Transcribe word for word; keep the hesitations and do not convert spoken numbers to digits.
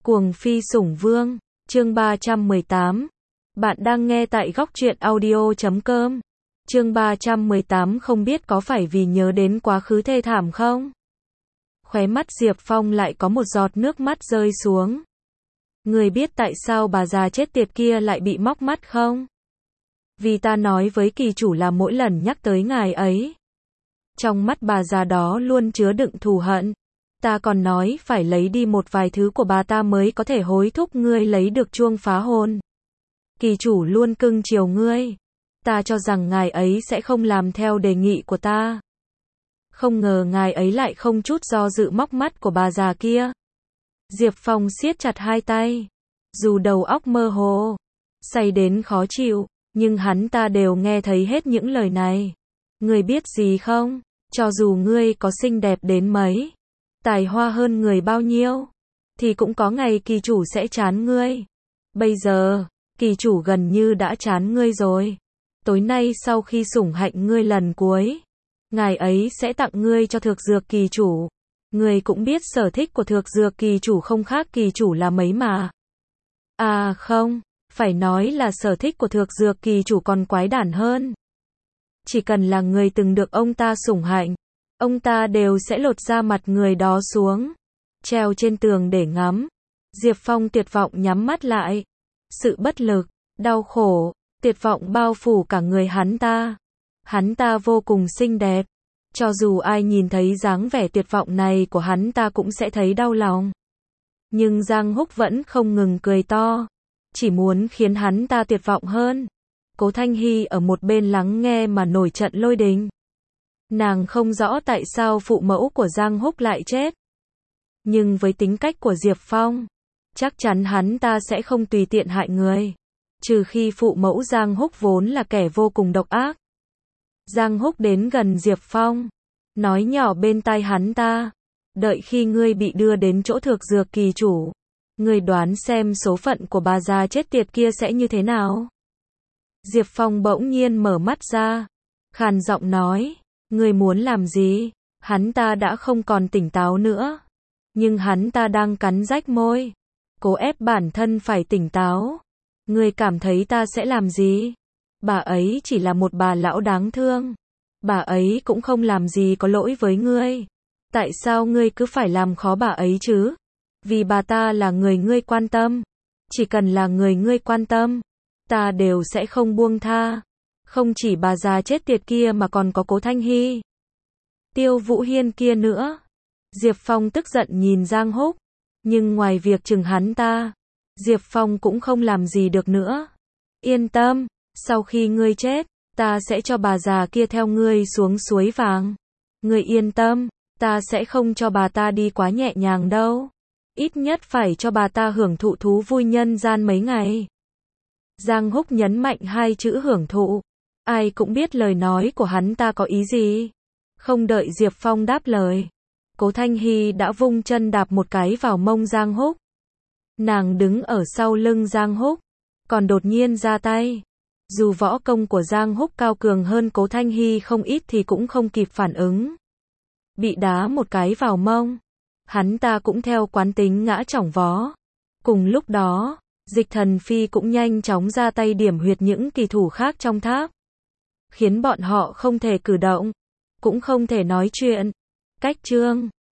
Cuồng phi sủng vương, chương ba trăm mười tám. Bạn đang nghe tại góc truyện audio chấm com. Chương ba trăm mười tám không biết có phải vì nhớ đến quá khứ thê thảm không? Khóe mắt Diệp Phong lại có một giọt nước mắt rơi xuống. Người biết tại sao bà già chết tiệt kia lại bị móc mắt không? Vì ta nói với kỳ chủ là mỗi lần nhắc tới ngài ấy, trong mắt bà già đó luôn chứa đựng thù hận. Ta còn nói phải lấy đi một vài thứ của bà ta mới có thể hối thúc ngươi lấy được chuông phá hồn. Kỳ chủ luôn cưng chiều ngươi. Ta cho rằng ngài ấy sẽ không làm theo đề nghị của ta. Không ngờ ngài ấy lại không chút do dự móc mắt của bà già kia. Diệp Phong siết chặt hai tay. Dù đầu óc mơ hồ, say đến khó chịu, nhưng hắn ta đều nghe thấy hết những lời này. Ngươi biết gì không? Cho dù ngươi có xinh đẹp đến mấy, tài hoa hơn người bao nhiêu, thì cũng có ngày kỳ chủ sẽ chán ngươi. Bây giờ, kỳ chủ gần như đã chán ngươi rồi. Tối nay sau khi sủng hạnh ngươi lần cuối, ngài ấy sẽ tặng ngươi cho Thược Dược kỳ chủ. Ngươi cũng biết sở thích của Thược Dược kỳ chủ không khác kỳ chủ là mấy mà. À không, phải nói là sở thích của Thược Dược kỳ chủ còn quái đản hơn. Chỉ cần là người từng được ông ta sủng hạnh, ông ta đều sẽ lột da mặt người đó xuống, treo trên tường để ngắm. Diệp Phong tuyệt vọng nhắm mắt lại. Sự bất lực, đau khổ, tuyệt vọng bao phủ cả người hắn ta. Hắn ta vô cùng xinh đẹp. Cho dù ai nhìn thấy dáng vẻ tuyệt vọng này của hắn ta cũng sẽ thấy đau lòng. Nhưng Giang Húc vẫn không ngừng cười to, chỉ muốn khiến hắn ta tuyệt vọng hơn. Cố Thanh Hy ở một bên lắng nghe mà nổi trận lôi đình. Nàng không rõ tại sao phụ mẫu của Giang Húc lại chết. Nhưng với tính cách của Diệp Phong, chắc chắn hắn ta sẽ không tùy tiện hại người. Trừ khi phụ mẫu Giang Húc vốn là kẻ vô cùng độc ác. Giang Húc đến gần Diệp Phong, nói nhỏ bên tai hắn ta. Đợi khi ngươi bị đưa đến chỗ Thược Dược kỳ chủ, ngươi đoán xem số phận của bà già chết tiệt kia sẽ như thế nào. Diệp Phong bỗng nhiên mở mắt ra, khàn giọng nói. Ngươi muốn làm gì? Hắn ta đã không còn tỉnh táo nữa. Nhưng hắn ta đang cắn rách môi, cố ép bản thân phải tỉnh táo. Ngươi cảm thấy ta sẽ làm gì? Bà ấy chỉ là một bà lão đáng thương. Bà ấy cũng không làm gì có lỗi với ngươi. Tại sao ngươi cứ phải làm khó bà ấy chứ? Vì bà ta là người ngươi quan tâm. Chỉ cần là người ngươi quan tâm, ta đều sẽ không buông tha. Không chỉ bà già chết tiệt kia mà còn có Cố Thanh Hy, Tiêu Vũ Hiên kia nữa. Diệp Phong tức giận nhìn Giang Húc, nhưng ngoài việc chừng hắn ta, Diệp Phong cũng không làm gì được nữa. Yên tâm, sau khi ngươi chết, ta sẽ cho bà già kia theo ngươi xuống suối vàng. Ngươi yên tâm, ta sẽ không cho bà ta đi quá nhẹ nhàng đâu. Ít nhất phải cho bà ta hưởng thụ thú vui nhân gian mấy ngày. Giang Húc nhấn mạnh hai chữ hưởng thụ. Ai cũng biết lời nói của hắn ta có ý gì. Không đợi Diệp Phong đáp lời, Cố Thanh Hy đã vung chân đạp một cái vào mông Giang Húc. Nàng đứng ở sau lưng Giang Húc, còn đột nhiên ra tay. Dù võ công của Giang Húc cao cường hơn Cố Thanh Hy không ít thì cũng không kịp phản ứng. Bị đá một cái vào mông, hắn ta cũng theo quán tính ngã chỏng vó. Cùng lúc đó, Dịch Thần Phi cũng nhanh chóng ra tay điểm huyệt những kỳ thủ khác trong tháp, khiến bọn họ không thể cử động, cũng không thể nói chuyện. Cách chương